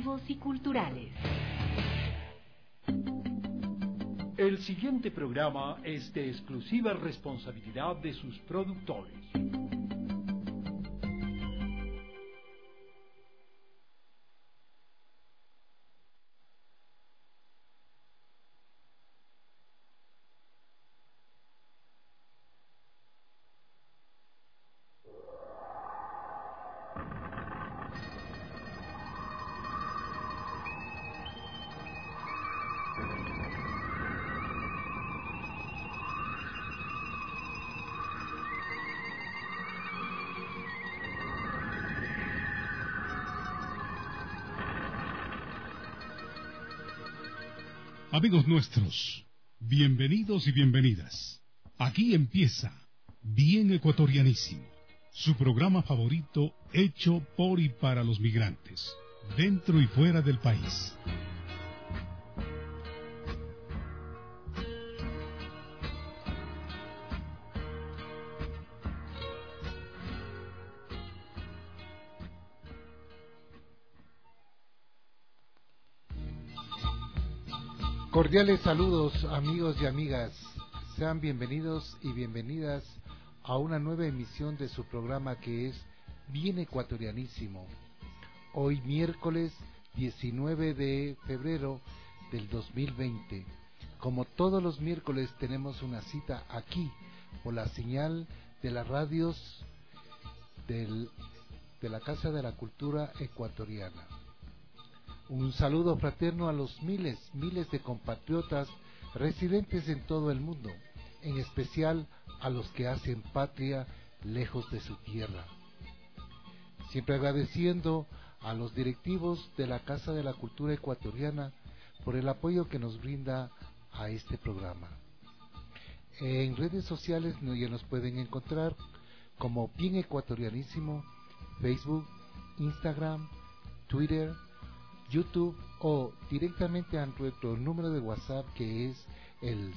informativos y culturales. El siguiente programa es de exclusiva responsabilidad de sus productores. Amigos nuestros, bienvenidos y bienvenidas. Aquí empieza Bien Ecuatorianísimo, su programa favorito hecho por y para los migrantes, dentro y fuera del país. Cordiales saludos, amigos y amigas. Sean bienvenidos y bienvenidas a una nueva emisión de su programa que es Bien Ecuatorianísimo. Hoy miércoles 19 de febrero del 2020. Como todos los miércoles tenemos una cita aquí por la señal de las radios de la Casa de la Cultura Ecuatoriana. Un saludo fraterno a los miles de compatriotas residentes en todo el mundo, en especial a los que hacen patria lejos de su tierra. Siempre agradeciendo a los directivos de la Casa de la Cultura Ecuatoriana por el apoyo que nos brinda a este programa. En redes sociales ya nos pueden encontrar como Bien Ecuatorianísimo, Facebook, Instagram, Twitter, YouTube o directamente a nuestro número de WhatsApp que es el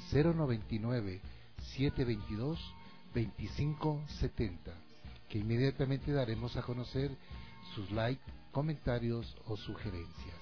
099-722-2570, que inmediatamente daremos a conocer sus likes, comentarios o sugerencias.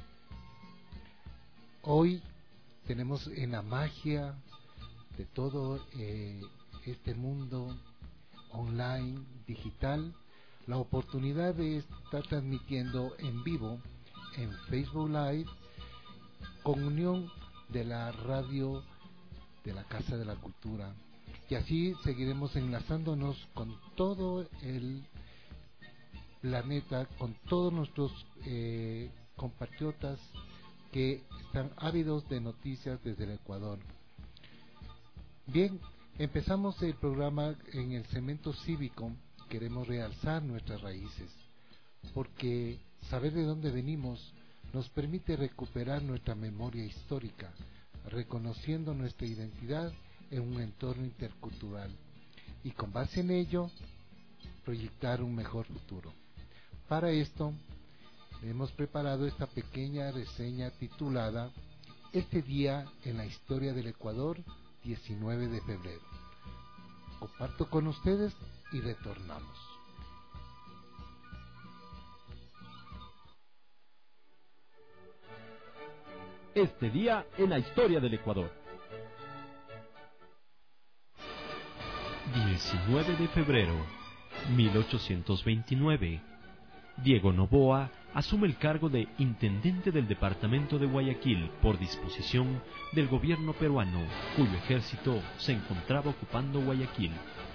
Hoy tenemos en la magia de todo este mundo online, digital, la oportunidad de estar transmitiendo en vivo en Facebook Live con unión de la radio de la Casa de la Cultura, y así seguiremos enlazándonos con todo el planeta, con todos nuestros compatriotas que están ávidos de noticias desde el Ecuador. Bien, empezamos el programa en el segmento cívico. Queremos realzar nuestras raíces, porque saber de dónde venimos nos permite recuperar nuestra memoria histórica, reconociendo nuestra identidad en un entorno intercultural y con base en ello proyectar un mejor futuro. Para esto hemos preparado esta pequeña reseña titulada Este día en la historia del Ecuador, 19 de febrero. Comparto con ustedes y retornamos. Este día en la historia del Ecuador. 19 de febrero 1829. Diego Noboa asume el cargo de intendente del departamento de Guayaquil por disposición del gobierno peruano, cuyo ejército se encontraba ocupando Guayaquil.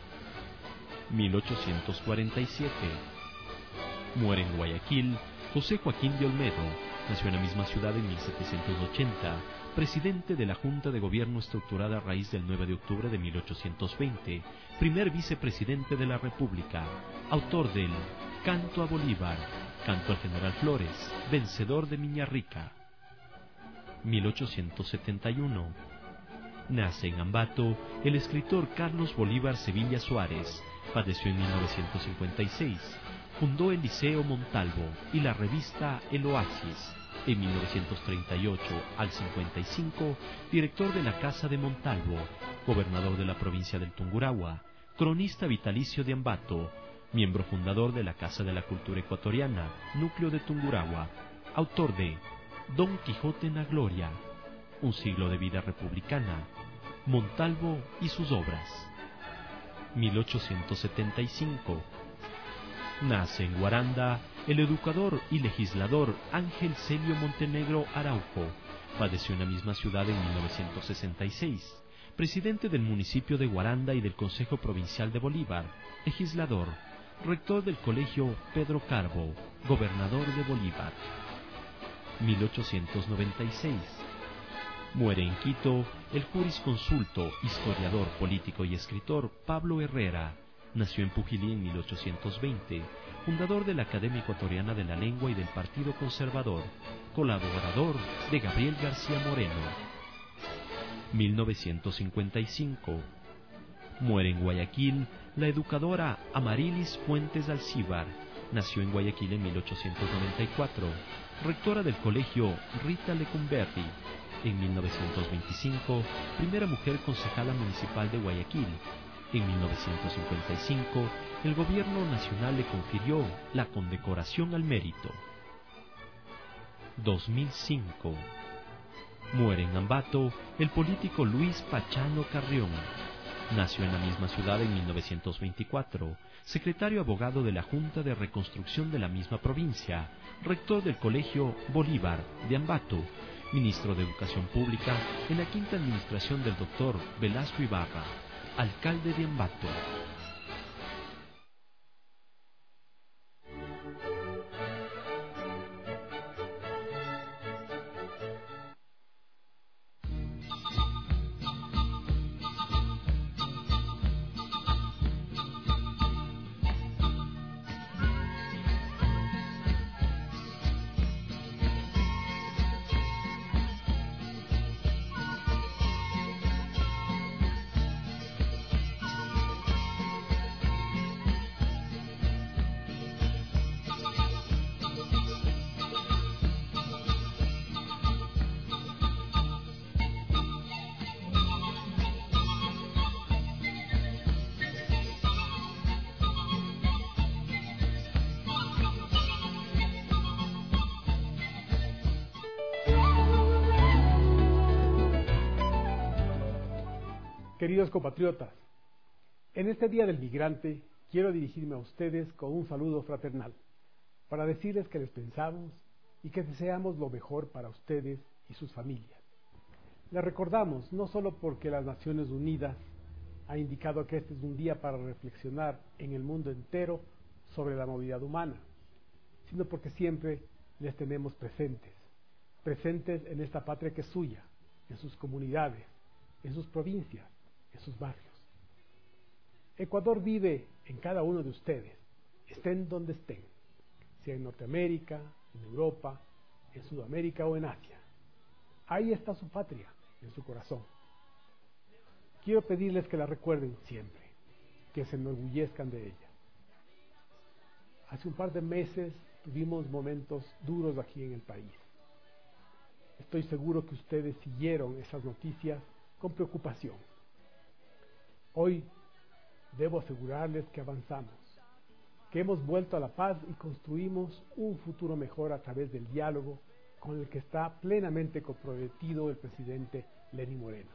1847. Muere en Guayaquil José Joaquín de Olmedo. Nació en la misma ciudad en 1780, presidente de la Junta de Gobierno estructurada a raíz del 9 de octubre de 1820, primer vicepresidente de la República, autor del Canto a Bolívar, Canto al General Flores, vencedor de Miñarrica. 1871. Nace en Ambato el escritor Carlos Bolívar Sevilla Suárez, falleció en 1956. Fundó el Liceo Montalvo y la revista El Oasis. En 1938 al 55, director de la Casa de Montalvo, gobernador de la provincia del Tungurahua, cronista vitalicio de Ambato, miembro fundador de la Casa de la Cultura Ecuatoriana, núcleo de Tungurahua. autor de Don Quijote en la Gloria, un siglo de vida republicana, Montalvo y sus obras. 1875. Nace en Guaranda el educador y legislador Ángel Celio Montenegro Araujo. Falleció en la misma ciudad en 1966. Presidente del municipio de Guaranda y del Consejo Provincial de Bolívar, legislador, rector del Colegio Pedro Carbo, gobernador de Bolívar. 1896. Muere en Quito el jurisconsulto, historiador, político y escritor Pablo Herrera. Nació en Pujilí en 1820, fundador de la Academia Ecuatoriana de la Lengua y del Partido Conservador, colaborador de Gabriel García Moreno. 1955. Muere en Guayaquil la educadora Amarilis Fuentes Alcíbar. Nació en Guayaquil en 1894, rectora del colegio Rita Lecumberri. En 1925, primera mujer concejala municipal de Guayaquil. En 1955, el gobierno nacional le confirió la condecoración al mérito. 2005. Muere en Ambato el político Luis Pachano Carrión. Nació en la misma ciudad en 1924, secretario abogado de la Junta de Reconstrucción de la misma provincia, rector del Colegio Bolívar de Ambato, ministro de Educación Pública en la quinta administración del doctor Velasco Ibarra, alcalde de Ambato. Queridos compatriotas, en este Día del Migrante quiero dirigirme a ustedes con un saludo fraternal para decirles que les pensamos y que deseamos lo mejor para ustedes y sus familias. Les recordamos no solo porque las Naciones Unidas ha indicado que este es un día para reflexionar en el mundo entero sobre la movilidad humana, sino porque siempre les tenemos presentes en esta patria que es suya, en sus comunidades, en sus provincias, en sus barrios. Ecuador vive en cada uno de ustedes, estén donde estén, sea en Norteamérica, en Europa, en Sudamérica o en Asia. Ahí está su patria, en su corazón. Quiero pedirles que la recuerden siempre, que se enorgullezcan de ella. Hace un par de meses tuvimos momentos duros aquí en el país. Estoy seguro que ustedes siguieron esas noticias con preocupación. Hoy debo asegurarles que avanzamos, que hemos vuelto a la paz y construimos un futuro mejor a través del diálogo con el que está plenamente comprometido el presidente Lenín Moreno.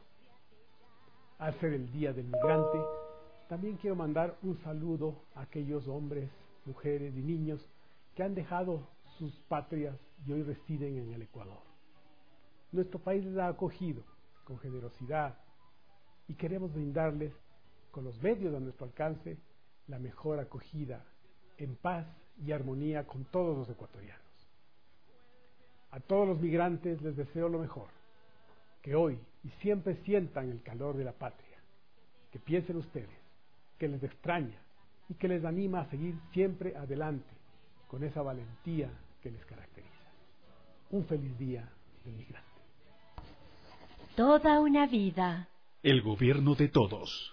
Al ser el Día del Migrante, también quiero mandar un saludo a aquellos hombres, mujeres y niños que han dejado sus patrias y hoy residen en el Ecuador. Nuestro país les ha acogido con generosidad y queremos brindarles, con los medios a nuestro alcance, la mejor acogida en paz y armonía con todos los ecuatorianos. A todos los migrantes les deseo lo mejor, que hoy y siempre sientan el calor de la patria, que piensen ustedes, que les extraña y que les anima a seguir siempre adelante con esa valentía que les caracteriza. Un feliz día del migrante. Toda una vida. El gobierno de todos.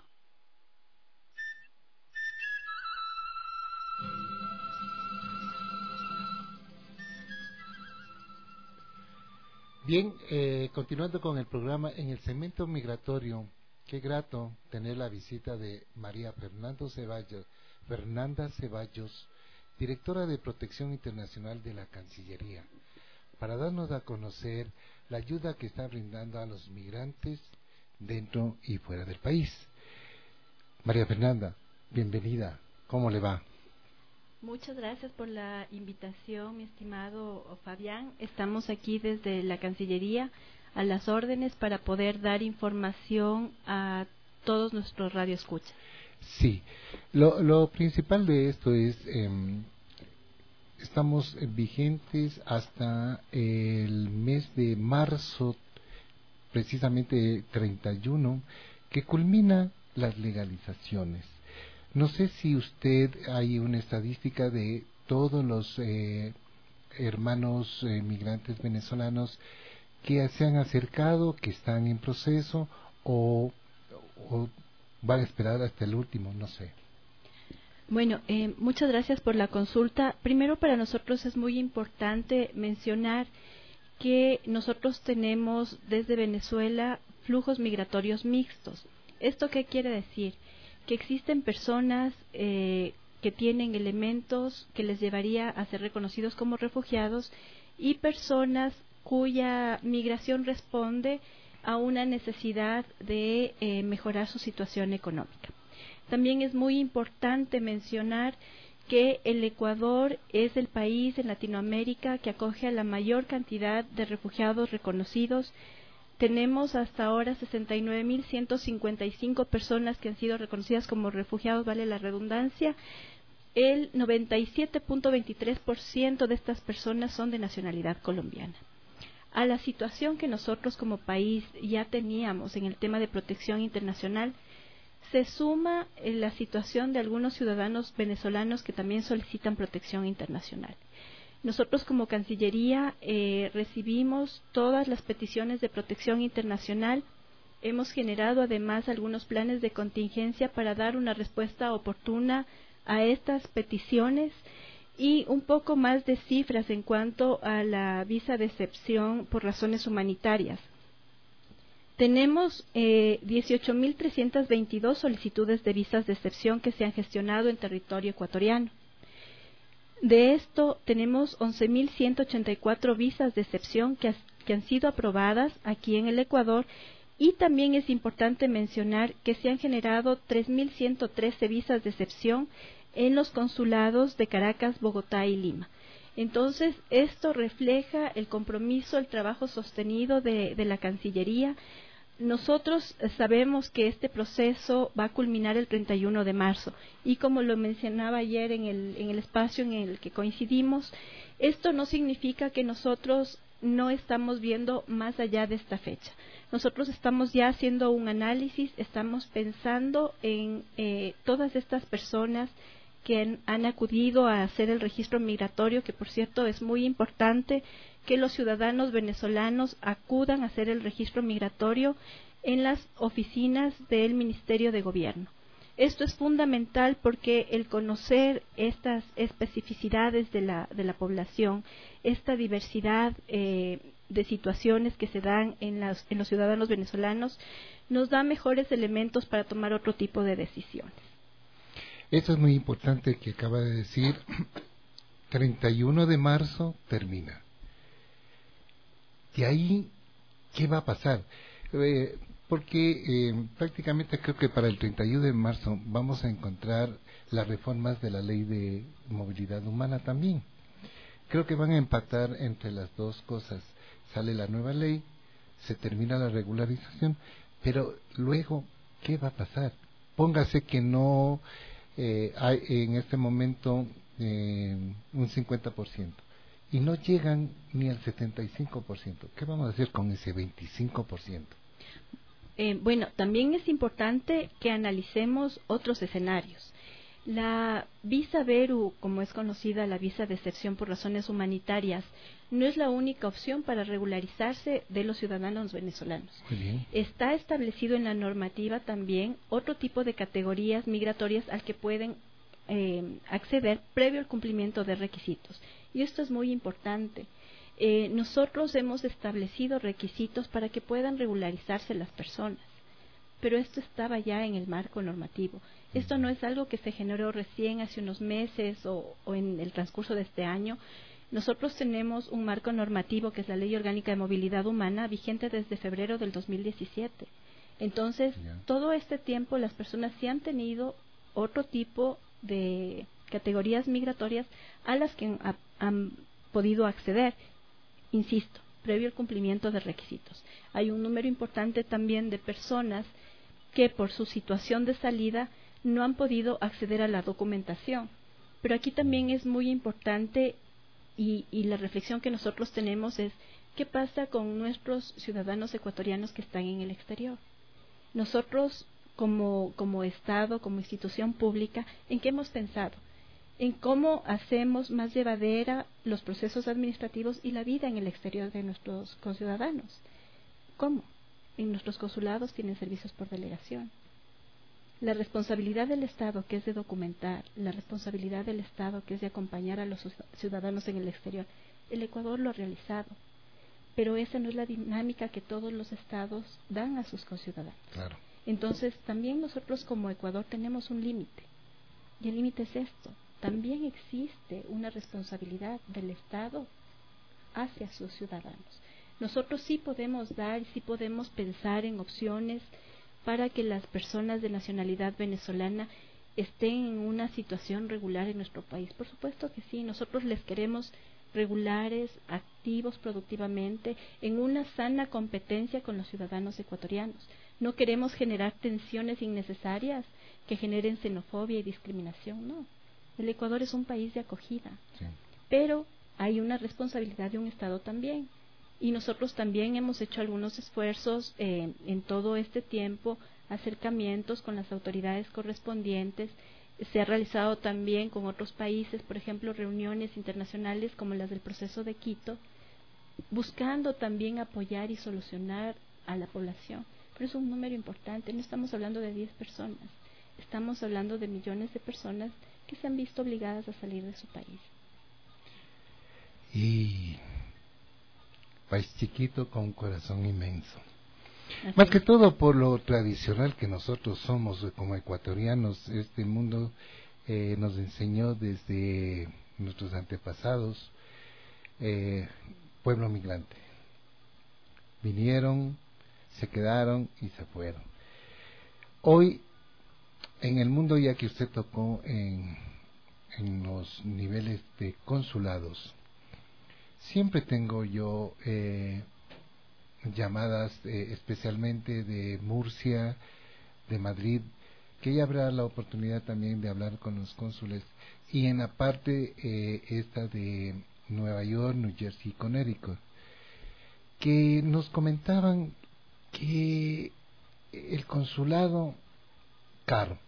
Bien, continuando con el programa, en el segmento migratorio, qué grato tener la visita de María Fernanda Ceballos, directora de Protección Internacional de la Cancillería. para darnos a conocer la ayuda que está brindando a los migrantes dentro y fuera del país. María Fernanda, bienvenida. ¿Cómo le va? Muchas gracias por la invitación, mi estimado Fabián. Estamos aquí desde la Cancillería a las órdenes para poder dar información a todos nuestros radioescuchas. Sí, lo principal de esto es, estamos vigentes hasta el mes de marzo, precisamente 31, que culmina las legalizaciones. No sé si usted hay una estadística de todos los hermanos migrantes venezolanos que se han acercado, que están en proceso o van a esperar hasta el último, no sé. Bueno, muchas gracias por la consulta. Primero, para nosotros es muy importante mencionar que nosotros tenemos desde Venezuela flujos migratorios mixtos. ¿Esto qué quiere decir? Que existen personas que tienen elementos que les llevaría a ser reconocidos como refugiados y personas cuya migración responde a una necesidad de mejorar su situación económica. También es muy importante mencionar que el Ecuador es el país en Latinoamérica que acoge a la mayor cantidad de refugiados reconocidos. Tenemos hasta ahora 69.155 personas que han sido reconocidas como refugiados, vale la redundancia. El 97.23% de estas personas son de nacionalidad colombiana. A la situación que nosotros como país ya teníamos en el tema de protección internacional, se suma la situación de algunos ciudadanos venezolanos que también solicitan protección internacional. Nosotros como Cancillería recibimos todas las peticiones de protección internacional. Hemos generado además algunos planes de contingencia para dar una respuesta oportuna a estas peticiones y un poco más de cifras en cuanto a la visa de excepción por razones humanitarias. Tenemos 18.322 solicitudes de visas de excepción que se han gestionado en territorio ecuatoriano. De esto, tenemos 11.184 visas de excepción que han sido aprobadas aquí en el Ecuador y también es importante mencionar que se han generado 3.113 visas de excepción en los consulados de Caracas, Bogotá y Lima. Entonces, esto refleja el compromiso, el trabajo sostenido de la Cancillería. Nosotros sabemos que este proceso va a culminar el 31 de marzo y como lo mencionaba ayer en el espacio en el que coincidimos, esto no significa que nosotros no estamos viendo más allá de esta fecha. Nosotros estamos ya haciendo un análisis, estamos pensando en todas estas personas que han acudido a hacer el registro migratorio, que por cierto es muy importante que los ciudadanos venezolanos acudan a hacer el registro migratorio en las oficinas del Ministerio de Gobierno. Esto es fundamental porque el conocer estas especificidades de la población, esta diversidad de situaciones que se dan en los ciudadanos venezolanos, nos da mejores elementos para tomar otro tipo de decisiones. Eso es muy importante que acaba de decir. 31 de marzo termina. De ahí, ¿qué va a pasar? Porque prácticamente creo que para el 31 de marzo vamos a encontrar las reformas de la ley de movilidad humana también. Creo que van a empatar entre las dos cosas. Sale la nueva ley, se termina la regularización, pero luego, ¿qué va a pasar? Póngase que no hay en este momento un 50%. Y no llegan ni al 75%. ¿Qué vamos a hacer con ese 25%? Bueno, también es importante que analicemos otros escenarios. La visa Beru, como es conocida, la visa de excepción por razones humanitarias, no es la única opción para regularizarse de los ciudadanos venezolanos. Muy bien. Está establecido en la normativa también otro tipo de categorías migratorias al que pueden acceder previo al cumplimiento de requisitos. Y esto es muy importante. Nosotros hemos establecido requisitos para que puedan regularizarse las personas, pero esto estaba ya en el marco normativo. Esto no es algo que se generó recién hace unos meses o en el transcurso de este año. Nosotros tenemos un marco normativo que es la Ley Orgánica de Movilidad Humana vigente desde febrero del 2017. Entonces, todo este tiempo las personas sí han tenido otro tipo de categorías migratorias a las que han podido acceder, insisto, previo al cumplimiento de requisitos. Hay un número importante también de personas que por su situación de salida no han podido acceder a la documentación. Pero aquí también es muy importante y la reflexión que nosotros tenemos es ¿qué pasa con nuestros ciudadanos ecuatorianos que están en el exterior? Nosotros como Estado, como institución pública, ¿en qué hemos pensado? En cómo hacemos más llevadera los procesos administrativos y la vida en el exterior de nuestros conciudadanos. ¿Cómo? En nuestros consulados tienen servicios por delegación. La responsabilidad del Estado, que es de documentar, la responsabilidad del Estado, que es de acompañar a los ciudadanos en el exterior, el Ecuador lo ha realizado, pero esa no es la dinámica que todos los Estados dan a sus conciudadanos. Claro. Entonces, también nosotros como Ecuador tenemos un límite, y el límite es esto. También existe una responsabilidad del Estado hacia sus ciudadanos. Nosotros sí podemos dar, sí podemos pensar en opciones para que las personas de nacionalidad venezolana estén en una situación regular en nuestro país. Por supuesto que sí, nosotros les queremos regulares, activos productivamente, en una sana competencia con los ciudadanos ecuatorianos. No queremos generar tensiones innecesarias que generen xenofobia y discriminación, no. El Ecuador es un país de acogida, sí, pero hay una responsabilidad de un Estado también. Y nosotros también hemos hecho algunos esfuerzos en todo este tiempo, acercamientos con las autoridades correspondientes. Se ha realizado también con otros países, por ejemplo, reuniones internacionales como las del proceso de Quito, buscando también apoyar y solucionar a la población. Pero es un número importante, no estamos hablando de 10 personas, estamos hablando de millones de personas que se han visto obligadas a salir de su país. Y país chiquito con un corazón inmenso. Así Más que todo por lo tradicional que nosotros somos como ecuatorianos. Este mundo nos enseñó desde nuestros antepasados, pueblo migrante. Vinieron, se quedaron y se fueron. Hoy, en el mundo, ya que usted tocó en los niveles de consulados, siempre tengo yo llamadas especialmente de Murcia, de Madrid, que ya habrá la oportunidad también de hablar con los cónsules, y en la parte esta de Nueva York, New Jersey y Connecticut, que nos comentaban que el consulado caro,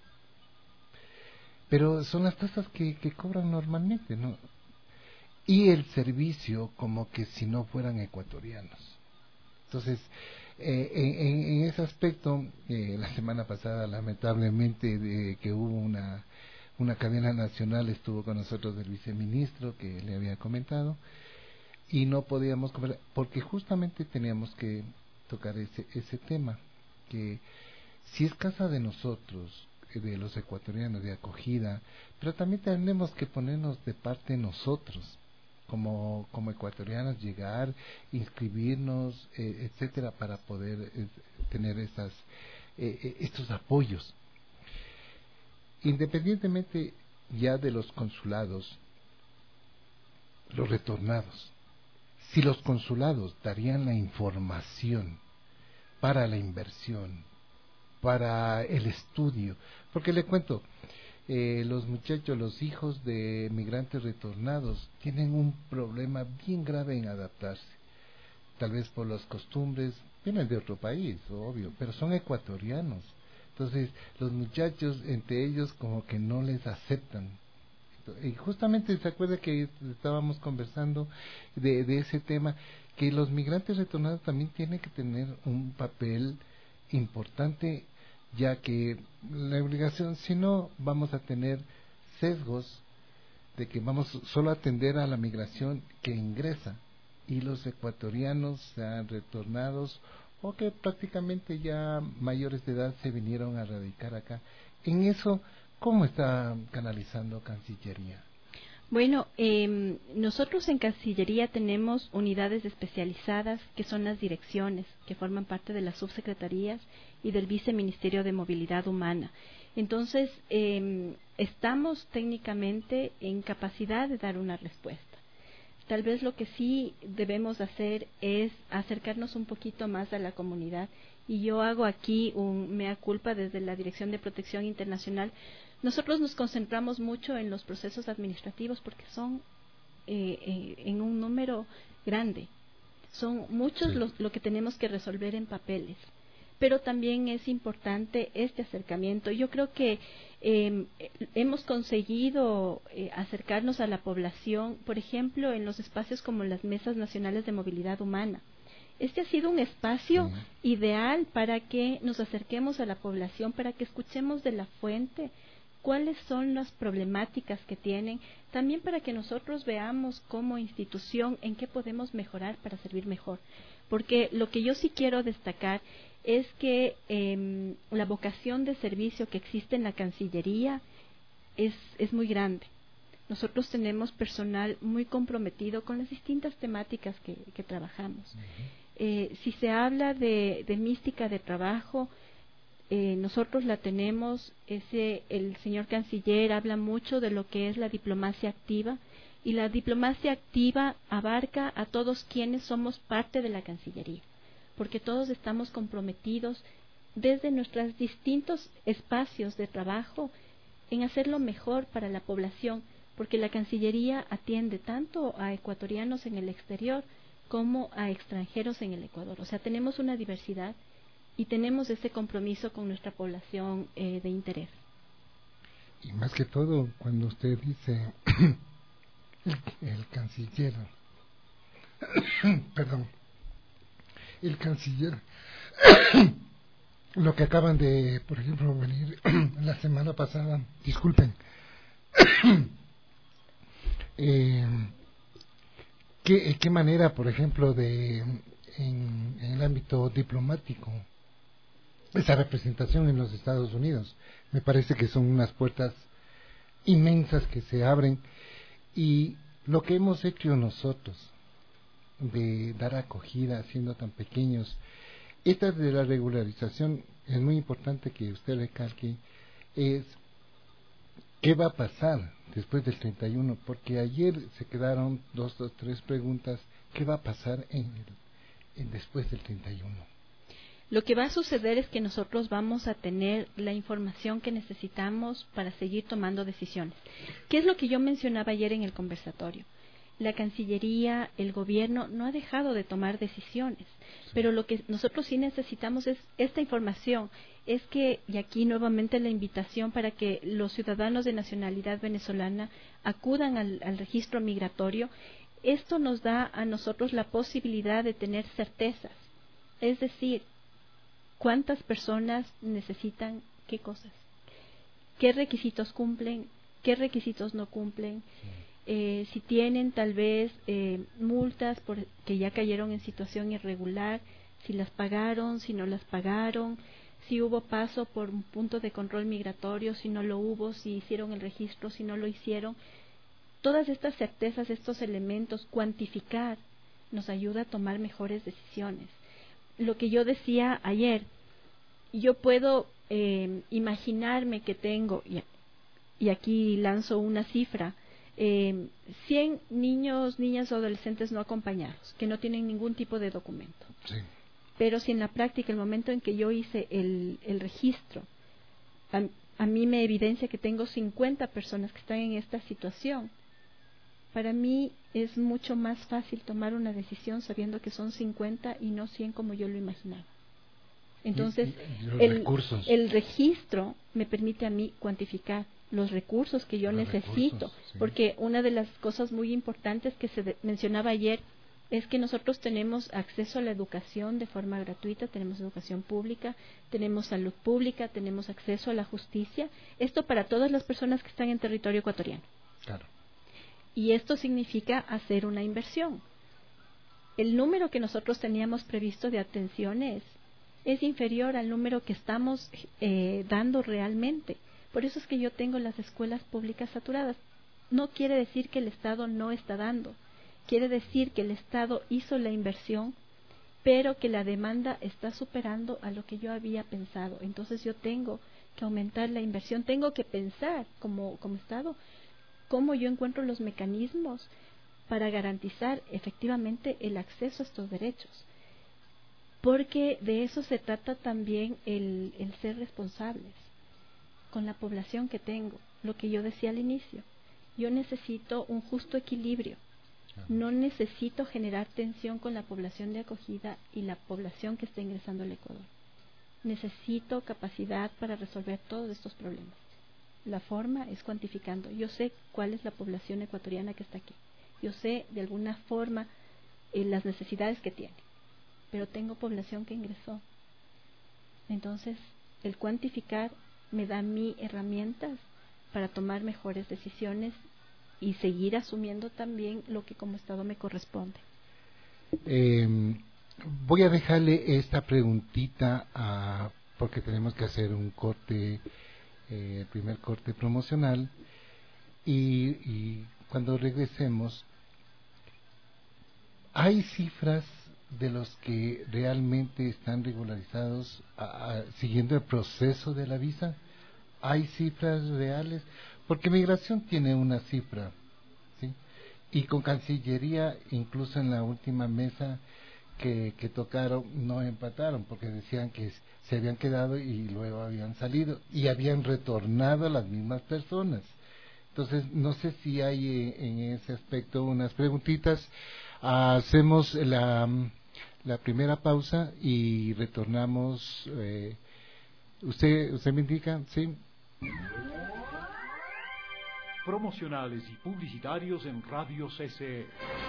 pero son las tasas que cobran normalmente, ¿no? Y el servicio como que si no fueran ecuatorianos. Entonces, en ese aspecto, la semana pasada, lamentablemente, que hubo una cadena nacional, estuvo con nosotros el viceministro que le había comentado, y no podíamos conversar, porque justamente teníamos que tocar ese tema, que si es casa de nosotros, de los ecuatorianos, de acogida, pero también tenemos que ponernos de parte nosotros, como ecuatorianos, llegar, inscribirnos, etcétera, para poder tener estos apoyos. Independientemente ya de los consulados, los retornados, si los consulados darían la información para la inversión, para el estudio, porque le cuento, los muchachos, los hijos de migrantes retornados tienen un problema bien grave en adaptarse, tal vez por las costumbres, vienen de otro país, obvio, pero son ecuatorianos. Entonces los muchachos entre ellos como que no les aceptan. Y justamente se acuerda que estábamos conversando de ese tema, que los migrantes retornados también tienen que tener un papel importante, ya que la obligación, si no, vamos a tener sesgos de que vamos solo a atender a la migración que ingresa, y los ecuatorianos, sean retornados o que prácticamente ya mayores de edad se vinieron a radicar acá. En eso, ¿cómo está canalizando Cancillería? Bueno, nosotros en Cancillería tenemos unidades especializadas que son las direcciones, que forman parte de las subsecretarías y del Viceministerio de Movilidad Humana. Entonces, estamos técnicamente en capacidad de dar una respuesta. Tal vez lo que sí debemos hacer es acercarnos un poquito más a la comunidad. Y yo hago aquí un mea culpa desde la Dirección de Protección Internacional. Nosotros nos concentramos mucho en los procesos administrativos porque son en un número grande. Son muchos lo que tenemos que resolver en papeles. Pero también es importante este acercamiento. Yo creo que hemos conseguido acercarnos a la población, por ejemplo, en los espacios como las Mesas Nacionales de Movilidad Humana. Este ha sido un espacio ideal para que nos acerquemos a la población, para que escuchemos de la fuente cuáles son las problemáticas que tienen, también para que nosotros veamos como institución en qué podemos mejorar para servir mejor. Porque lo que yo sí quiero destacar es que la vocación de servicio que existe en la Cancillería es muy grande. Nosotros tenemos personal muy comprometido con las distintas temáticas que trabajamos. Si se habla de mística de trabajo, nosotros la tenemos. El señor canciller habla mucho de lo que es la diplomacia activa, y la diplomacia activa abarca a todos quienes somos parte de la Cancillería, porque todos estamos comprometidos desde nuestros distintos espacios de trabajo en hacerlo mejor para la población, porque la Cancillería atiende tanto a ecuatorianos en el exterior como a extranjeros en el Ecuador. O sea, tenemos una diversidad y tenemos ese compromiso con nuestra población de interés. Y más que todo, cuando usted dice el canciller, perdón, el canciller, lo que acaban de, por ejemplo, venir la semana pasada, disculpen, ¿qué manera, por ejemplo, en el ámbito diplomático, esa representación en los Estados Unidos? Me parece que son unas puertas inmensas que se abren, y lo que hemos hecho nosotros de dar acogida siendo tan pequeños, esta de la regularización, es muy importante que usted recalque, es ¿qué va a pasar después del 31? Porque ayer se quedaron 2 o 3 preguntas. ¿Qué va a pasar después del 31? Lo que va a suceder es que nosotros vamos a tener la información que necesitamos para seguir tomando decisiones. ¿Qué es lo que yo mencionaba ayer en el conversatorio? La Cancillería, el gobierno, no ha dejado de tomar decisiones, pero lo que nosotros sí necesitamos es esta información. Es que, y aquí nuevamente la invitación para que los ciudadanos de nacionalidad venezolana acudan al registro migratorio. Esto nos da a nosotros la posibilidad de tener certezas, es decir, cuántas personas necesitan qué cosas, qué requisitos cumplen, qué requisitos no cumplen, si tienen tal vez multas que ya cayeron en situación irregular, si las pagaron, si no las pagaron, si hubo paso por un punto de control migratorio, si no lo hubo, si hicieron el registro, si no lo hicieron. Todas estas certezas, estos elementos, cuantificar, nos ayuda a tomar mejores decisiones. Lo que yo decía ayer, yo puedo imaginarme que tengo, y aquí lanzo una cifra, 100 niños, niñas o adolescentes no acompañados, que no tienen ningún tipo de documento. Sí. Pero si en la práctica, el momento en que yo hice el registro, a mí me evidencia que tengo 50 personas que están en esta situación, para mí es mucho más fácil tomar una decisión sabiendo que son 50 y no 100 como yo lo imaginaba. Entonces, el registro me permite a mí cuantificar los recursos que yo necesito, porque una de las cosas muy importantes que se mencionaba ayer es que nosotros tenemos acceso a la educación de forma gratuita, tenemos educación pública, tenemos salud pública, tenemos acceso a la justicia, esto para todas las personas que están en territorio ecuatoriano. Claro. Y esto significa hacer una inversión. El número que nosotros teníamos previsto de atenciones es inferior al número que estamos dando realmente. Por eso es que yo tengo las escuelas públicas saturadas. no quiere decir que el Estado no está dando, quiere decir que el Estado hizo la inversión, pero que la demanda está superando a lo que yo había pensado. Entonces yo tengo que aumentar la inversión, tengo que pensar como Estado cómo yo encuentro los mecanismos para garantizar efectivamente el acceso a estos derechos. Porque de eso se trata también el ser responsables con la población que tengo. Lo que yo decía al inicio, yo necesito un justo equilibrio. No necesito generar tensión con la población de acogida y la población que está ingresando al Ecuador. Necesito capacidad para resolver todos estos problemas. La forma es cuantificando. Yo sé cuál es la población ecuatoriana que está aquí. Yo sé de alguna forma las necesidades que tiene. Pero tengo población que ingresó. Entonces, el cuantificar me da a mí herramientas para tomar mejores decisiones y seguir asumiendo también lo que como Estado me corresponde. Voy a dejarle esta preguntita porque tenemos que hacer un corte, el primer corte promocional, y cuando regresemos, ¿hay cifras de los que realmente están regularizados siguiendo el proceso de la visa? ¿Hay cifras reales? Porque Migración tiene una cifra, ¿sí? Y con Cancillería, incluso en la última mesa que tocaron, no empataron, porque decían que se habían quedado y luego habían salido, y habían retornado las mismas personas. Entonces, no sé si hay en ese aspecto unas preguntitas. Hacemos la primera pausa y retornamos. ¿Usted me indica? ¿Sí? Promocionales y publicitarios en Radio CCE.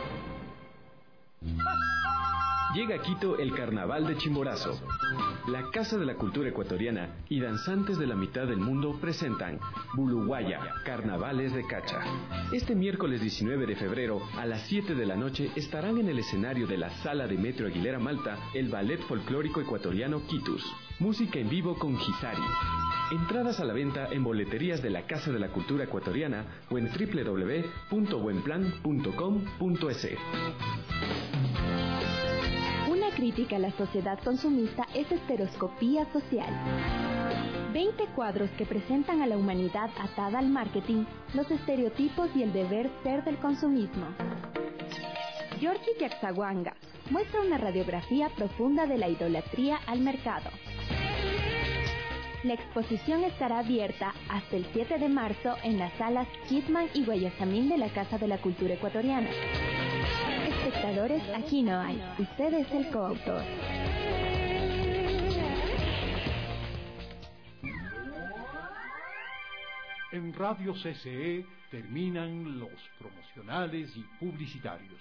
Llega a Quito el Carnaval de Chimborazo. La Casa de la Cultura Ecuatoriana y danzantes de la mitad del mundo presentan Buluguaya, Carnavales de Cacha. Este miércoles 19 de febrero a las 7 de la noche estarán en el escenario de la Sala de Metro Aguilera Malta el Ballet Folclórico Ecuatoriano Quitus. Música en vivo con Gisari. Entradas a la venta en boleterías de la Casa de la Cultura Ecuatoriana o en www.buenplan.com.es. Una crítica a la sociedad consumista es Estereoscopía Social. 20 cuadros que presentan a la humanidad atada al marketing, los estereotipos y el deber ser del consumismo. Yorki Yaxahuanga muestra una radiografía profunda de la idolatría al mercado. La exposición estará abierta hasta el 7 de marzo en las salas Kidman y Guayasamín de la Casa de la Cultura Ecuatoriana. Espectadores, aquí no hay. Usted es el coautor. En Radio CCE terminan los promocionales y publicitarios.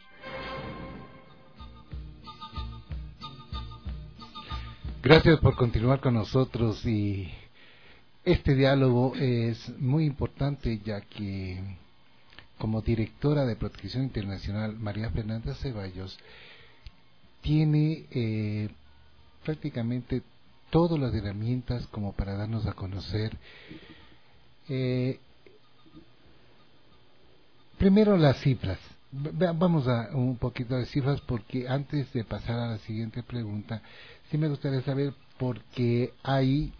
Gracias por continuar con nosotros, y este diálogo es muy importante, ya que como directora de Protección Internacional, María Fernanda Ceballos tiene prácticamente todas las herramientas como para darnos a conocer. Primero las cifras. Vamos a un poquito de cifras, porque antes de pasar a la siguiente pregunta, sí me gustaría saber por qué hay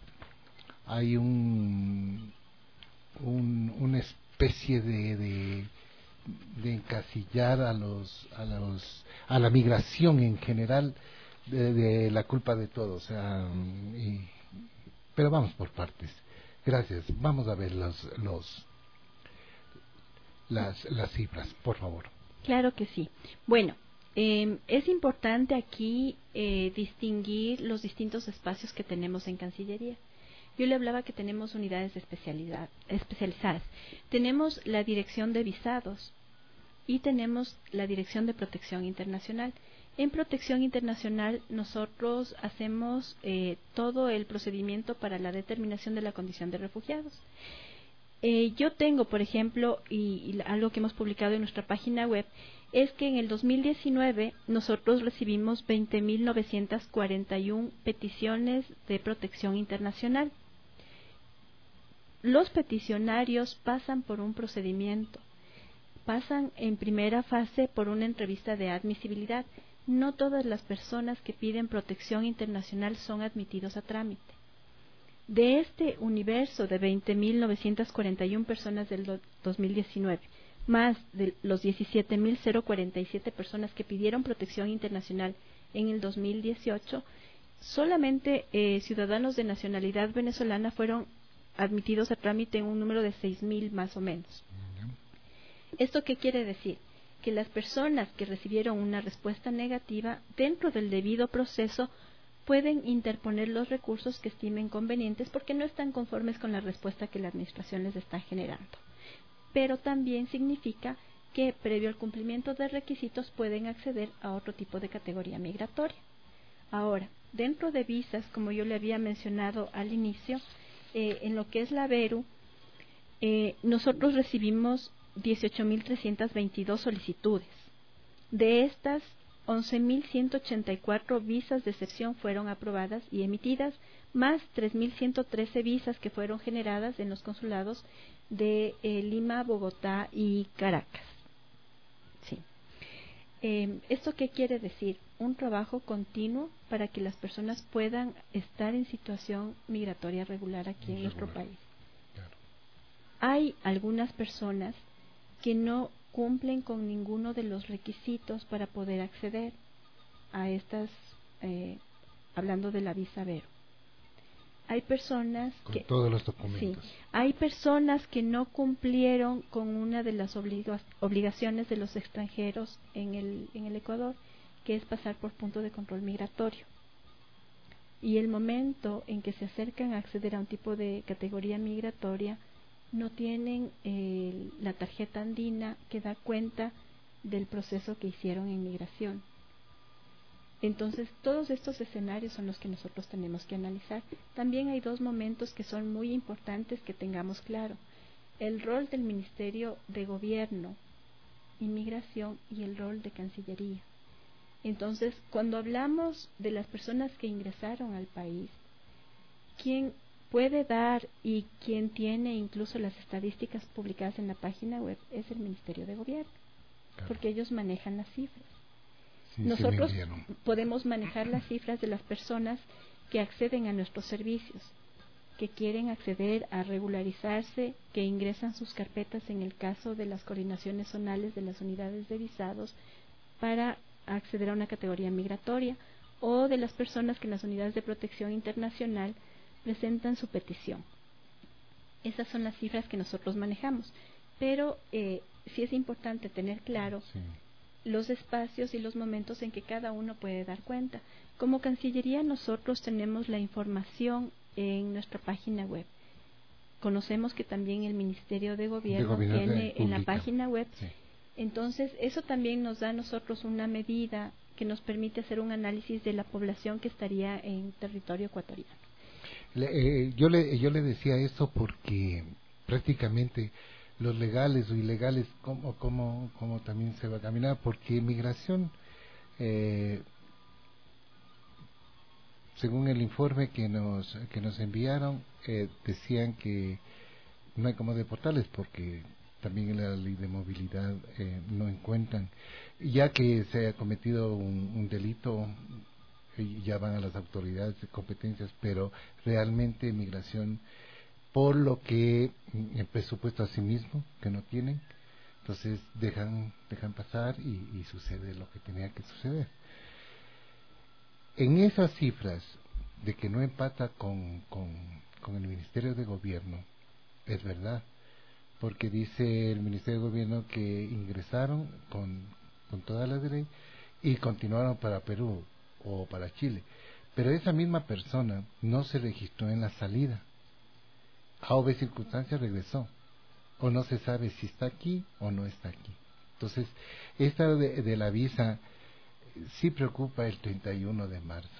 una especie de encasillar a la migración en general de la culpa de todo, o sea, pero vamos por partes. Gracias. Vamos a ver las cifras, por favor. Claro que sí. Bueno, es importante aquí distinguir los distintos espacios que tenemos en Cancillería. Yo le hablaba que tenemos unidades especializadas. Tenemos la Dirección de Visados y tenemos la Dirección de Protección Internacional. En Protección Internacional nosotros hacemos todo el procedimiento para la determinación de la condición de refugiados. Yo tengo, por ejemplo, y algo que hemos publicado en nuestra página web, es que en el 2019 nosotros recibimos 20.941 peticiones de protección internacional. Los peticionarios pasan por un procedimiento pasan en primera fase por una entrevista de admisibilidad. No todas las personas que piden protección internacional son admitidos a trámite. De este universo de 20.941 personas del 2019, más de los 17.047 personas que pidieron protección internacional en el 2018, solamente ciudadanos de nacionalidad venezolana fueron admitidos a trámite en un número de 6.000 más o menos. ¿Esto qué quiere decir? Que las personas que recibieron una respuesta negativa, dentro del debido proceso, pueden interponer los recursos que estimen convenientes porque no están conformes con la respuesta que la administración les está generando. Pero también significa que, previo al cumplimiento de requisitos, pueden acceder a otro tipo de categoría migratoria. Ahora, dentro de visas, como yo le había mencionado al inicio, en lo que es la VERU, nosotros recibimos 18.322 solicitudes. De estas, 11.184 visas de excepción fueron aprobadas y emitidas, más 3.113 visas que fueron generadas en los consulados de Lima, Bogotá y Caracas. Sí. ¿Esto qué quiere decir? Un trabajo continuo para que las personas puedan estar en situación migratoria regular aquí en nuestro país. Claro. Hay algunas personas que no cumplen con ninguno de los requisitos para poder acceder a estas, hablando de la visa VERU. Hay personas con todos los documentos. Sí, hay personas que no cumplieron con una de las obligaciones de los extranjeros en el Ecuador, que es pasar por punto de control migratorio. Y el momento en que se acercan a acceder a un tipo de categoría migratoria, no tienen la tarjeta andina que da cuenta del proceso que hicieron en migración. Entonces, todos estos escenarios son los que nosotros tenemos que analizar. También hay dos momentos que son muy importantes que tengamos claro. El rol del Ministerio de Gobierno, Inmigración y el rol de Cancillería. Entonces, cuando hablamos de las personas que ingresaron al país, ¿quién puede dar y quien tiene incluso las estadísticas publicadas en la página web es el Ministerio de Gobierno? Claro. Porque ellos manejan las cifras. Sí, nosotros podemos manejar las cifras de las personas que acceden a nuestros servicios, que quieren acceder a regularizarse, que ingresan sus carpetas en el caso de las coordinaciones zonales de las unidades de visados para acceder a una categoría migratoria, o de las personas que en las unidades de protección internacional presentan su petición. Esas son las cifras que nosotros manejamos, pero sí es importante tener claro los espacios y los momentos en que cada uno puede dar cuenta. Como Cancillería nosotros tenemos la información en nuestra página web. Conocemos que también el Ministerio de Gobierno tiene en la página web. Sí. Entonces, eso también nos da a nosotros una medida que nos permite hacer un análisis de la población que estaría en territorio ecuatoriano. Yo le decía esto porque prácticamente los legales o ilegales, como también se va a caminar, porque migración, según el informe que nos enviaron, decían que no hay como deportarles porque también en la ley de movilidad no encuentran, ya que se ha cometido un delito, ya van a las autoridades de competencias, pero realmente migración, por lo que el presupuesto a sí mismo que no tienen, entonces dejan pasar y sucede lo que tenía que suceder. En esas cifras de que no empata con el Ministerio de Gobierno, es verdad, porque dice el Ministerio de Gobierno que ingresaron con toda la ley y continuaron para Perú o para Chile, pero esa misma persona no se registró en la salida. A o b circunstancias regresó, o no se sabe si está aquí o no está aquí. Entonces, esta de la visa sí preocupa el 31 de marzo.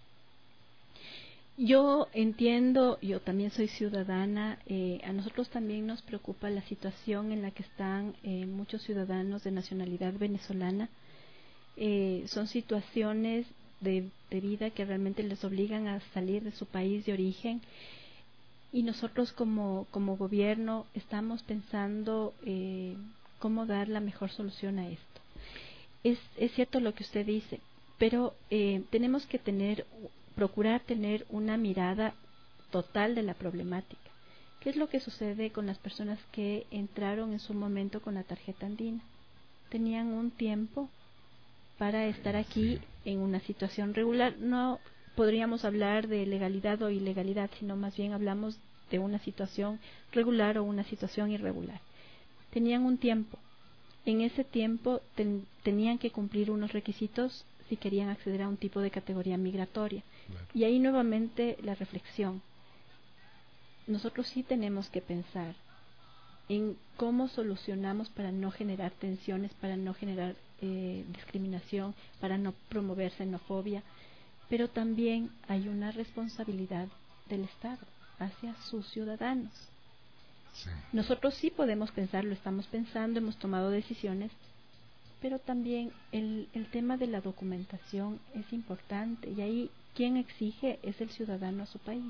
Yo entiendo, yo también soy ciudadana, a nosotros también nos preocupa la situación en la que están muchos ciudadanos de nacionalidad venezolana. Son situaciones de vida que realmente les obligan a salir de su país de origen. Y nosotros como gobierno estamos pensando cómo dar la mejor solución a esto. Es cierto lo que usted dice, pero tenemos que procurar tener una mirada total de la problemática. ¿Qué es lo que sucede con las personas que entraron en su momento con la tarjeta andina? Tenían un tiempo para estar aquí en una situación regular. No podríamos hablar de legalidad o ilegalidad, sino más bien hablamos de una situación regular o una situación irregular. Tenían un tiempo. En ese tiempo tenían que cumplir unos requisitos si querían acceder a un tipo de categoría migratoria. Claro. Y ahí nuevamente la reflexión. Nosotros sí tenemos que pensar en cómo solucionamos para no generar tensiones, para no generar discriminación, para no promover xenofobia, pero también hay una responsabilidad del Estado hacia sus ciudadanos. Sí. Nosotros sí podemos pensar, lo estamos pensando, hemos tomado decisiones, pero también el tema de la documentación es importante, y ahí quien exige es el ciudadano a su país.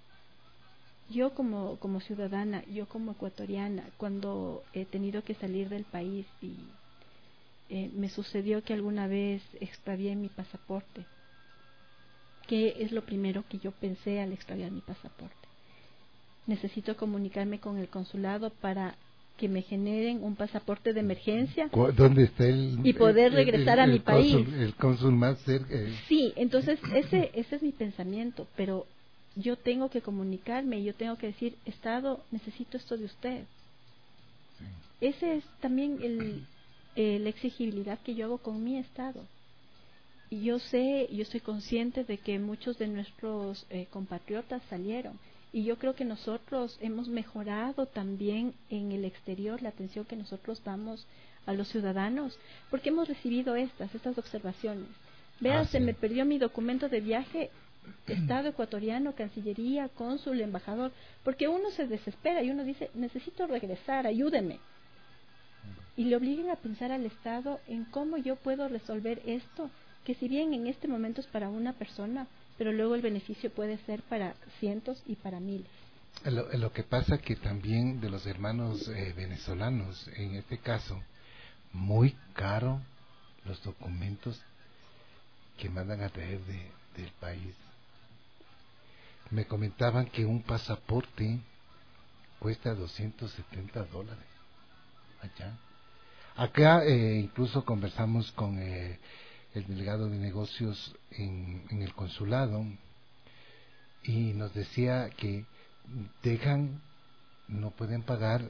Yo como ciudadana, yo como ecuatoriana, cuando he tenido que salir del país y me sucedió que alguna vez extravié mi pasaporte, ¿qué es lo primero que yo pensé al extraviar mi pasaporte? Necesito comunicarme con el consulado para que me generen un pasaporte de emergencia. ¿Dónde está y poder regresar a mi país? El cónsul más cerca. Sí, entonces ese es mi pensamiento, pero yo tengo que comunicarme y yo tengo que decir, Estado, necesito esto de usted. Sí. Ese es también la exigibilidad que yo hago con mi Estado. Y yo soy consciente de que muchos de nuestros compatriotas salieron. Y yo creo que nosotros hemos mejorado también en el exterior la atención que nosotros damos a los ciudadanos, porque hemos recibido estas observaciones. Vea, se me perdió mi documento de viaje, Estado ecuatoriano, Cancillería, cónsul, embajador, porque uno se desespera y uno dice, necesito regresar, ayúdeme. Y le obligan a pensar al Estado en cómo yo puedo resolver esto, que si bien en este momento es para una persona, pero luego el beneficio puede ser para cientos y para miles. Lo que pasa que también de los hermanos venezolanos, en este caso, muy caro los documentos que mandan a traer del país. Me comentaban que un pasaporte cuesta $270 allá. Acá incluso conversamos con el delegado de negocios en el consulado y nos decía que no pueden pagar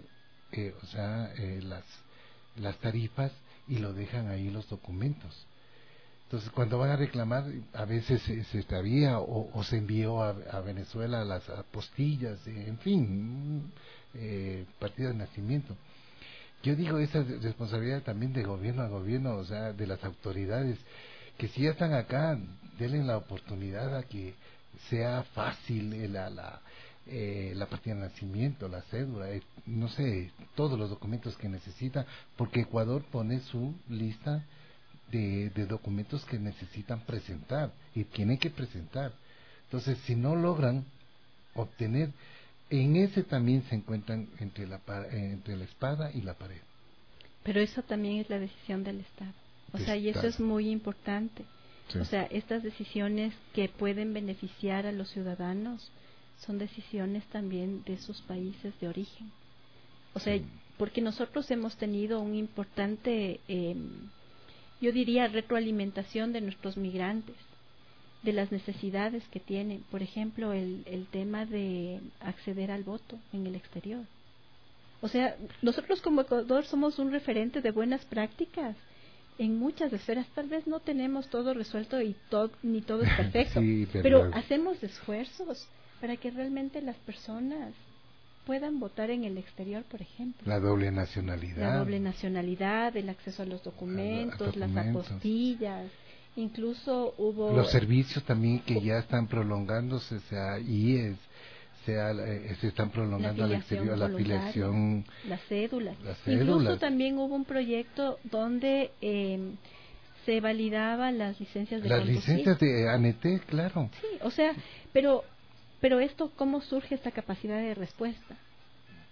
las tarifas y lo dejan ahí los documentos. Entonces cuando van a reclamar a veces se extravía o se envió a Venezuela las apostillas, en fin, partida de nacimiento. Yo digo, esa responsabilidad también de gobierno a gobierno, o sea, de las autoridades, que si ya están acá, denle la oportunidad a que sea fácil la partida de nacimiento, la cédula, no sé, todos los documentos que necesita, porque Ecuador pone su lista de documentos que necesitan presentar y tienen que presentar. Entonces, si no logran obtener, en ese también se encuentran entre la espada y la pared. Pero eso también es la decisión del Estado. O sea, y eso es muy importante. Sí. O sea, estas decisiones que pueden beneficiar a los ciudadanos son decisiones también de sus países de origen. O sea, porque nosotros hemos tenido un importante, yo diría, retroalimentación de nuestros migrantes, de las necesidades que tienen. Por ejemplo, el tema de acceder al voto en el exterior. O sea, nosotros como Ecuador somos un referente de buenas prácticas en muchas esferas. Tal vez no tenemos todo resuelto ni todo es perfecto, sí, pero hacemos esfuerzos para que realmente las personas puedan votar en el exterior, por ejemplo. La doble nacionalidad, el acceso a los documentos, las apostillas. Incluso hubo los servicios también que ya están prolongándose, o sea, IES, se están prolongando al exterior, la afiliación, las cédulas. Incluso también hubo un proyecto donde se validaban las licencias de conducir. Las licencias de ANET, claro. Sí, o sea, pero esto, ¿cómo surge esta capacidad de respuesta?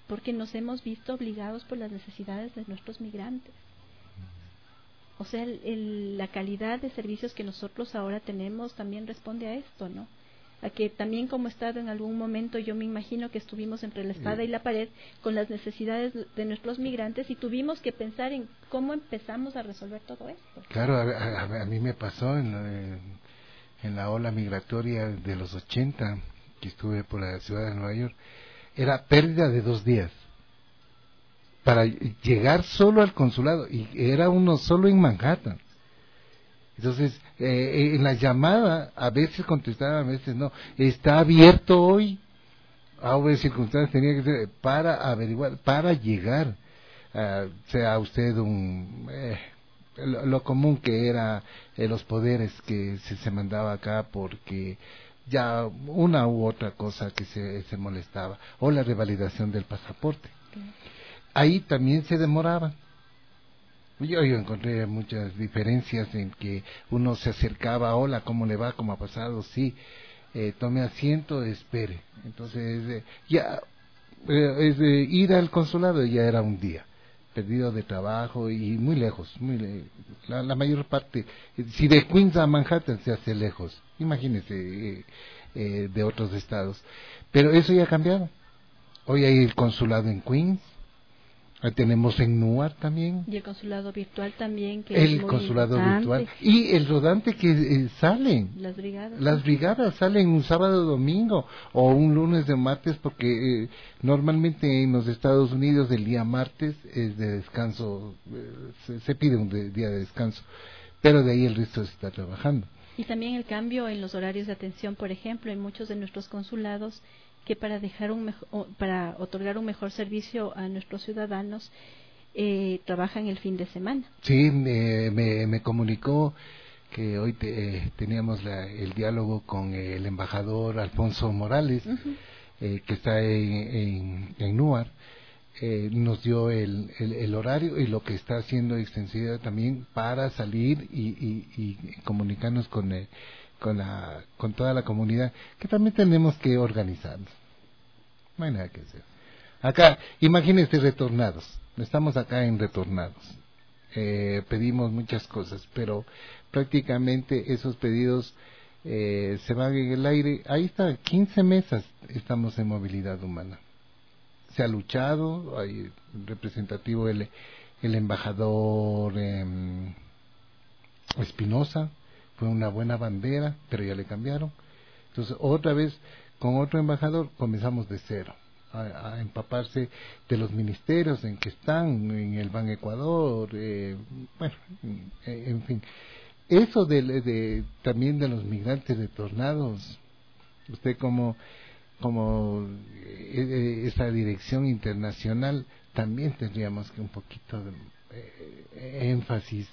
porque nos hemos visto obligados por las necesidades de nuestros migrantes. O sea, la calidad de servicios que nosotros ahora tenemos también responde a esto, ¿no? A que también, como he estado en algún momento, yo me imagino que estuvimos entre la espada y la pared con las necesidades de nuestros migrantes y tuvimos que pensar en cómo empezamos a resolver todo esto. Claro, a mí me pasó en la ola migratoria de los 80, que estuve por la ciudad de Nueva York, era pérdida de 2 días para llegar solo al consulado, y era uno solo en Manhattan. Entonces, en la llamada, a veces contestaban, a veces no. ¿Está abierto hoy? A ver, circunstancias tenía que ser para averiguar, para llegar. Sea usted lo común que era los poderes que se mandaba acá porque ya una u otra cosa que se molestaba, o la revalidación del pasaporte. Ahí también se demoraba. Yo encontré muchas diferencias en que uno se acercaba, hola, ¿cómo le va? ¿Cómo ha pasado? Sí, tome asiento, espere. Entonces, ir al consulado ya era un día perdido de trabajo y muy lejos, la mayor parte. Si de Queens a Manhattan se hace lejos, imagínese de otros estados. Pero eso ya ha cambiado. Hoy hay el consulado en Queens. Tenemos en Newark también. Y el consulado virtual también, que el es muy consulado importante. virtual. Y el rodante que salen. Las brigadas. Las brigadas salen un sábado, domingo, o un lunes de martes, porque normalmente en los Estados Unidos el día martes es de descanso, se pide un día de descanso, pero de ahí el resto se está trabajando. Y también el cambio en los horarios de atención, por ejemplo, en muchos de nuestros consulados, que para para otorgar un mejor servicio a nuestros ciudadanos trabajan el fin de semana. Sí, me comunicó que hoy teníamos el diálogo con el embajador Alfonso Morales, que está en Newark. Nos dio el horario y lo que está haciendo extensiva también para salir y comunicarnos con toda la comunidad, que también tenemos que organizarnos. No hay nada que hacer. Acá, imagínense retornados. Estamos acá en retornados. Pedimos muchas cosas, pero prácticamente esos pedidos se van en el aire. Ahí está, 15 meses estamos en movilidad humana. Se ha luchado, hay representativo el embajador Espinosa, fue una buena bandera, pero ya le cambiaron. Entonces, otra vez, con otro embajador, comenzamos de cero, a empaparse de los ministerios en que están, en el Ban Ecuador, en fin. Eso también de los migrantes retornados, usted como esa dirección internacional, también tendríamos que un poquito de énfasis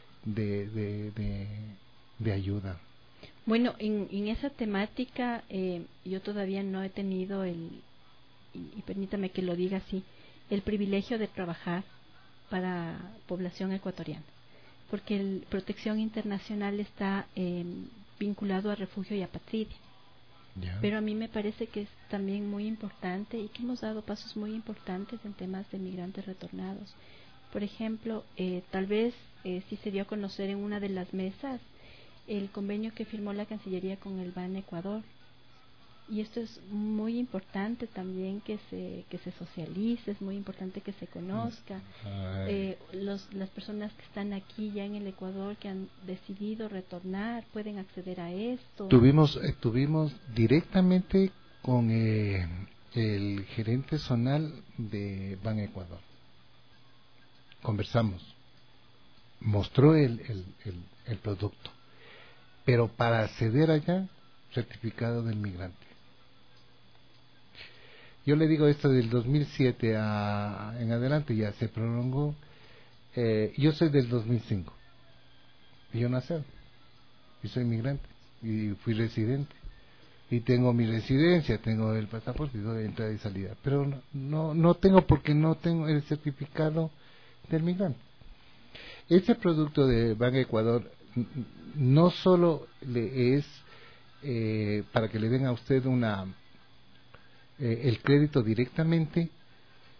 de ayuda. Bueno, en esa temática yo todavía no he tenido y permítame que lo diga así, el privilegio de trabajar para población ecuatoriana, porque el protección internacional está vinculado a refugio y apatridia. Yeah. Pero a mí me parece que es también muy importante y que hemos dado pasos muy importantes en temas de migrantes retornados. Por ejemplo, tal vez sí se dio a conocer en una de las mesas el convenio que firmó la Cancillería con el Ban Ecuador. Y esto es muy importante también que se socialice, es muy importante que se conozca. Las personas que están aquí ya en el Ecuador, que han decidido retornar, pueden acceder a esto. Tuvimos directamente con el gerente zonal de Ban Ecuador. Conversamos. Mostró el producto. Pero para acceder allá, certificado del migrante. Yo le digo esto del 2007 en adelante, ya se prolongó. Yo soy del 2005. Y yo nací. Y soy migrante. Y fui residente. Y tengo mi residencia, tengo el pasaporte, y doy entrada y salida. Pero no tengo, porque no tengo el certificado del migrante. Ese producto de Ban Ecuador no solo le es para que le den a usted el crédito directamente,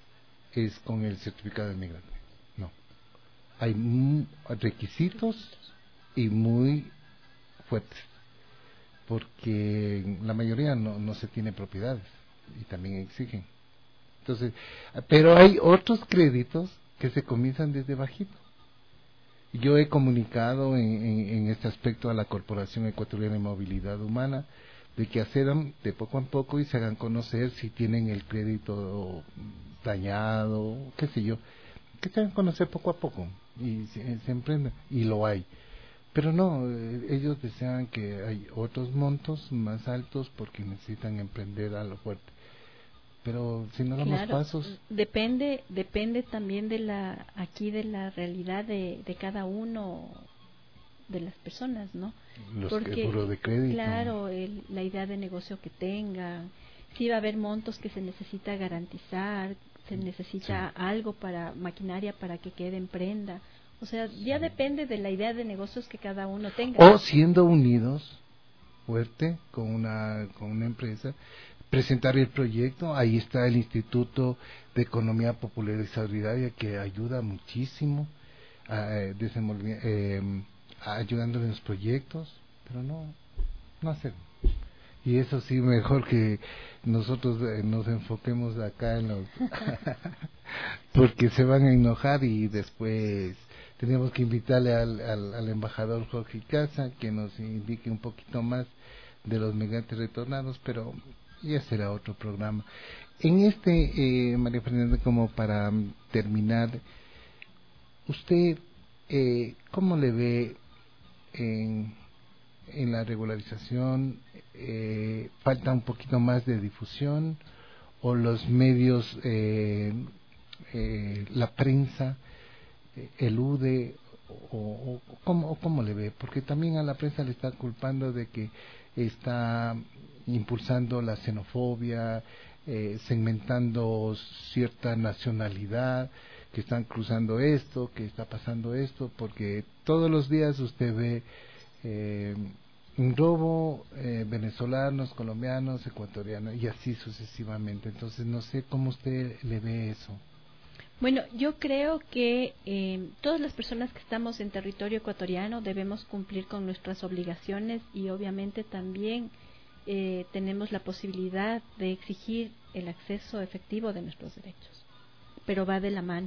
es con el certificado de migrante. No. Hay requisitos y muy fuertes, porque la mayoría no se tiene propiedades y también exigen. Entonces, pero hay otros créditos que se comienzan desde bajito. Yo he comunicado en este aspecto a la Corporación Ecuatoriana de Movilidad Humana de que accedan de poco a poco y se hagan conocer si tienen el crédito dañado, qué sé yo, que se hagan conocer poco a poco y se emprendan, y lo hay. Pero no, ellos desean que hay otros montos más altos porque necesitan emprender a lo fuerte. Pero si no damos pasos, depende también de la realidad de cada uno de las personas, ¿no? Porque buró de crédito, claro, la idea de negocio que tengan, si va a haber montos que se necesita garantizar, se necesita algo para maquinaria para que quede en prenda. O sea, ya depende de la idea de negocios que cada uno tenga. O siendo unidos fuerte con una empresa, presentar el proyecto. Ahí está el Instituto de Economía Popular y Solidaria, que ayuda muchísimo ayudando en los proyectos, pero no hacer. Y eso sí, mejor que nosotros nos enfoquemos acá en los porque se van a enojar, y después tenemos que invitarle al embajador Jorge Casa que nos indique un poquito más de los migrantes retornados, pero ya será otro programa. En María Fernanda, como para terminar, usted ¿cómo le ve en la regularización? ¿Falta un poquito más de difusión, o los medios, la prensa elude, o cómo le ve? Porque también a la prensa le está culpando de que está impulsando la xenofobia, segmentando cierta nacionalidad, que están cruzando esto, que está pasando esto, porque todos los días usted ve un robo, venezolanos, colombianos, ecuatorianos, y así sucesivamente. Entonces no sé cómo usted le ve eso. Bueno, yo creo que todas las personas que estamos en territorio ecuatoriano debemos cumplir con nuestras obligaciones, y obviamente también tenemos la posibilidad de exigir el acceso efectivo de nuestros derechos, pero va de la mano.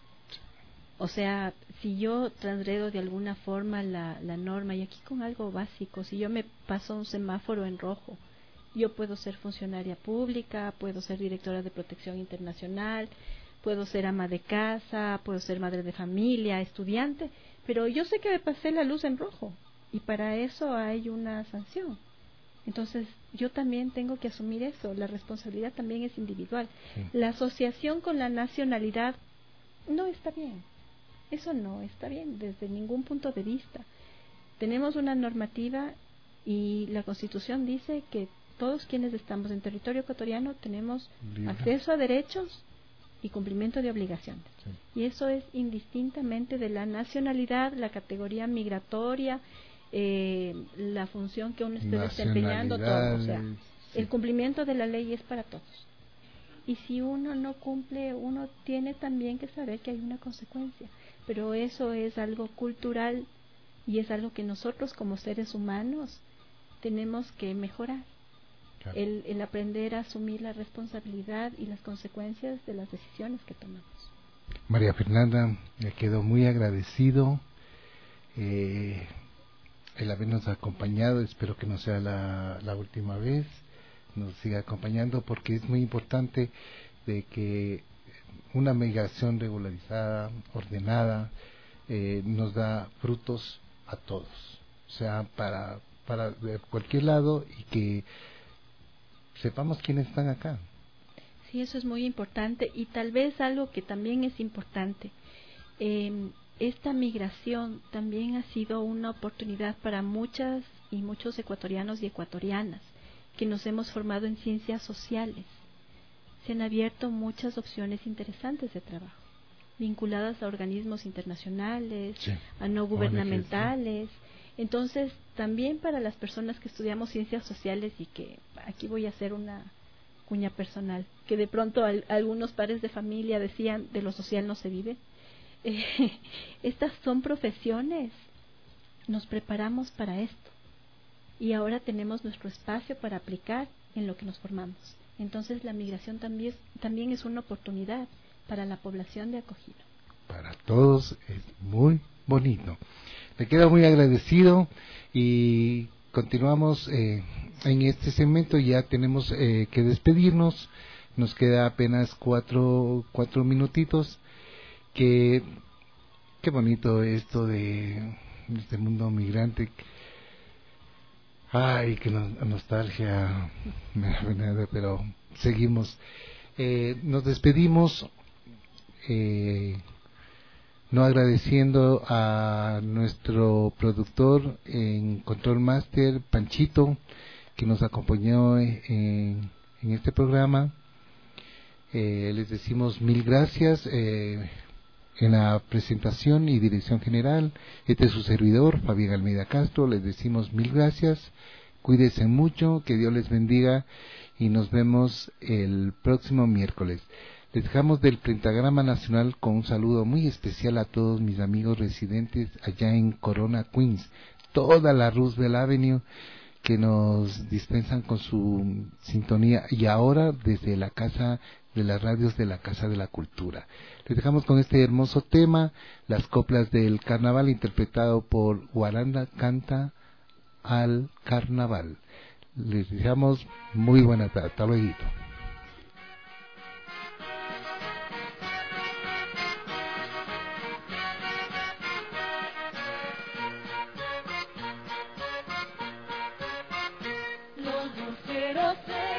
O sea, si yo transgredo de alguna forma la norma, y aquí con algo básico, si yo me paso un semáforo en rojo, yo puedo ser funcionaria pública, puedo ser directora de protección internacional, puedo ser ama de casa, puedo ser madre de familia, estudiante, pero yo sé que me pasé la luz en rojo, y para eso hay una sanción. Entonces, yo también tengo que asumir eso, la responsabilidad también es individual. Sí. La asociación con la nacionalidad no está bien. Eso no está bien desde ningún punto de vista. Tenemos una normativa, y la Constitución dice que todos quienes estamos en territorio ecuatoriano tenemos acceso a derechos y cumplimiento de obligaciones. Sí. Y eso es indistintamente de la nacionalidad, la categoría migratoria, la función que uno esté desempeñando, todo. O sea, sí, el cumplimiento de la ley es para todos. Y si uno no cumple, uno tiene también que saber que hay una consecuencia. Pero eso es algo cultural, y es algo que nosotros como seres humanos tenemos que mejorar. Claro. El aprender a asumir la responsabilidad y las consecuencias de las decisiones que tomamos. María Fernanda, me quedo muy agradecido el habernos acompañado. Espero que no sea la última vez, nos siga acompañando, porque es muy importante de que una migración regularizada, ordenada, nos da frutos a todos, o sea, para cualquier lado, y que sepamos quiénes están acá. Sí, eso es muy importante. Y tal vez algo que también es importante, esta migración también ha sido una oportunidad para muchas y muchos ecuatorianos y ecuatorianas que nos hemos formado en ciencias sociales. Se han abierto muchas opciones interesantes de trabajo, vinculadas a organismos internacionales, sí, a no gubernamentales. Sí. Entonces, también para las personas que estudiamos ciencias sociales, y que aquí voy a hacer una cuña personal, que de pronto algunos padres de familia decían, de lo social no se vive. Estas son profesiones, nos preparamos para esto y ahora tenemos nuestro espacio para aplicar en lo que nos formamos. Entonces la migración también es una oportunidad para la población de acogida. Para todos es muy bonito. Le quedo muy agradecido y continuamos en este segmento. Ya tenemos que despedirnos. Nos queda apenas cuatro minutitos. Qué bonito esto de este mundo migrante. Ay, qué nostalgia me da pena, pero seguimos. Nos despedimos no agradeciendo a nuestro productor en Control Master, Panchito, que nos acompañó en este programa. Les decimos mil gracias en la presentación y dirección general. Este es su servidor, Fabián Almeida Castro. Les decimos mil gracias, cuídense mucho, que Dios les bendiga y nos vemos el próximo miércoles. Les dejamos del Pentagrama Nacional con un saludo muy especial a todos mis amigos residentes allá en Corona, Queens, toda la Roosevelt Avenue, que nos dispensan con su sintonía, y ahora desde la Casa de las Radios de la Casa de la Cultura. Les dejamos con este hermoso tema, las coplas del carnaval, interpretado por Guaranda Canta al Carnaval. Les dejamos muy buena tarde, hasta luego. Los luceros